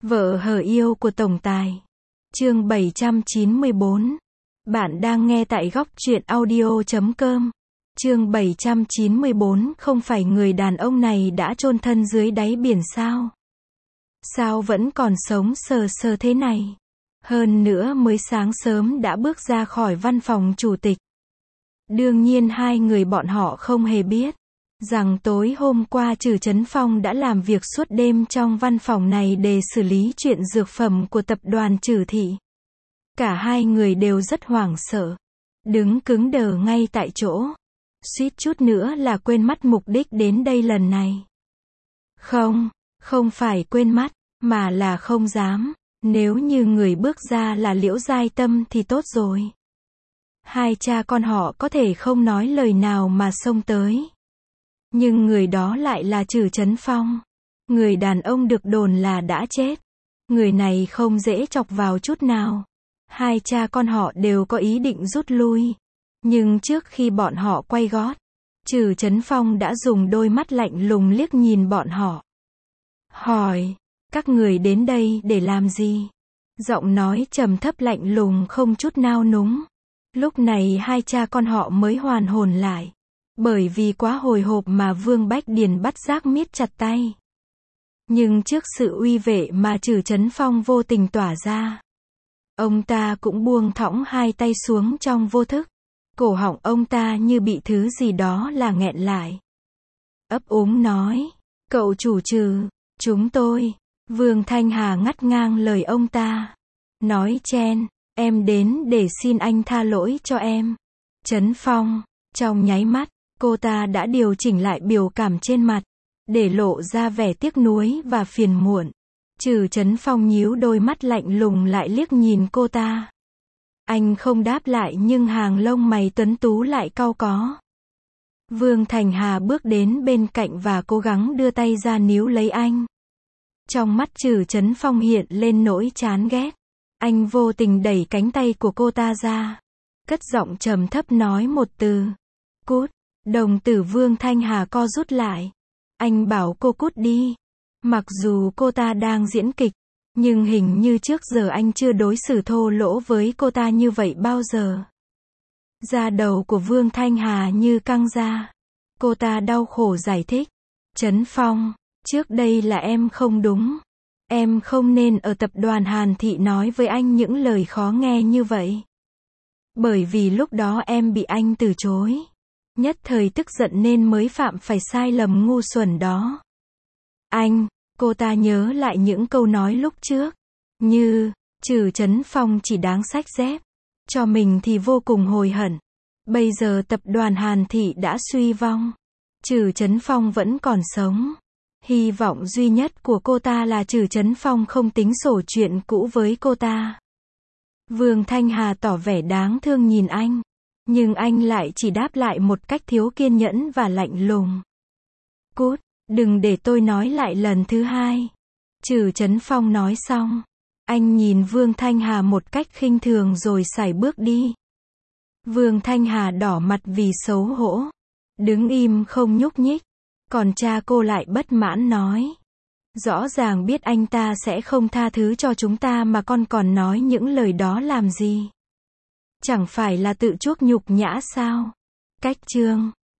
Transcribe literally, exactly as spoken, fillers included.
Vợ hờ yêu của tổng tài. Chương bảy trăm chín mươi bốn. Bạn đang nghe tại góc truyện audio chấm com. Chương bảy trăm chín mươi bốn. Không phải người đàn ông này đã chôn thân dưới đáy biển sao? Sao vẫn còn sống sờ sờ thế này? Hơn nữa mới sáng sớm đã bước ra khỏi văn phòng chủ tịch. Đương nhiên hai người bọn họ không hề biết rằng tối hôm qua Trử Chấn Phong đã làm việc suốt đêm trong văn phòng này để xử lý chuyện dược phẩm của tập đoàn Trử Thị. Cả hai người đều rất hoảng sợ, đứng cứng đờ ngay tại chỗ, suýt chút nữa là quên mất mục đích đến đây lần này. Không, không phải quên mất, mà là không dám. Nếu như người bước ra là Liễu Giai Tâm thì tốt rồi. Hai cha con họ có thể không nói lời nào mà xông tới. Nhưng người đó lại là Trử Chấn Phong. Người đàn ông được đồn là đã chết. Người này không dễ chọc vào chút nào. Hai cha con họ đều có ý định rút lui. Nhưng trước khi bọn họ quay gót, Trử Chấn Phong đã dùng đôi mắt lạnh lùng liếc nhìn bọn họ. Hỏi, các người đến đây để làm gì? Giọng nói trầm thấp lạnh lùng không chút nao núng. Lúc này hai cha con họ mới hoàn hồn lại. Bởi vì quá hồi hộp mà Vương Bách Điền bắt giác miết chặt tay. Nhưng trước sự uy vệ mà Trử Chấn Phong vô tình tỏa ra, ông ta cũng buông thõng hai tay xuống trong vô thức. Cổ họng ông ta như bị thứ gì đó là nghẹn lại. Ấp úng nói, cậu chủ Trừ, chúng tôi. Vương Thanh Hà ngắt ngang lời ông ta. Nói chen, em đến để xin anh tha lỗi cho em. Chấn Phong, trong nháy mắt, cô ta đã điều chỉnh lại biểu cảm trên mặt, để lộ ra vẻ tiếc nuối và phiền muộn. Trử Chấn Phong nhíu đôi mắt lạnh lùng lại liếc nhìn cô ta. Anh không đáp lại nhưng hàng lông mày tuấn tú lại cau có. Vương Thanh Hà bước đến bên cạnh và cố gắng đưa tay ra níu lấy anh. Trong mắt Trử Chấn Phong hiện lên nỗi chán ghét. Anh vô tình đẩy cánh tay của cô ta ra. Cất giọng trầm thấp nói một từ. Cút. Đồng tử Vương Thanh Hà co rút lại. Anh bảo cô cút đi. Mặc dù cô ta đang diễn kịch, nhưng hình như trước giờ anh chưa đối xử thô lỗ với cô ta như vậy bao giờ. Da đầu của Vương Thanh Hà như căng ra. Cô ta đau khổ giải thích. Chấn Phong, trước đây là em không đúng. Em không nên ở tập đoàn Hàn Thị nói với anh những lời khó nghe như vậy. Bởi vì lúc đó em bị anh từ chối. Nhất thời tức giận nên mới phạm phải sai lầm ngu xuẩn đó. Anh, cô ta nhớ lại những câu nói lúc trước. Như, Trử Chấn Phong chỉ đáng xách dép. Cho mình thì vô cùng hối hận. Bây giờ tập đoàn Hàn Thị đã suy vong. Trử Chấn Phong vẫn còn sống. Hy vọng duy nhất của cô ta là Trử Chấn Phong không tính sổ chuyện cũ với cô ta. Vương Thanh Hà tỏ vẻ đáng thương nhìn anh. Nhưng anh lại chỉ đáp lại một cách thiếu kiên nhẫn và lạnh lùng. Cút, đừng để tôi nói lại lần thứ hai. Trử Chấn Phong nói xong. Anh nhìn Vương Thanh Hà một cách khinh thường rồi sải bước đi. Vương Thanh Hà đỏ mặt vì xấu hổ. Đứng im không nhúc nhích. Còn cha cô lại bất mãn nói. Rõ ràng biết anh ta sẽ không tha thứ cho chúng ta mà con còn nói những lời đó làm gì? Chẳng phải là tự chuốc nhục nhã sao? Cách chương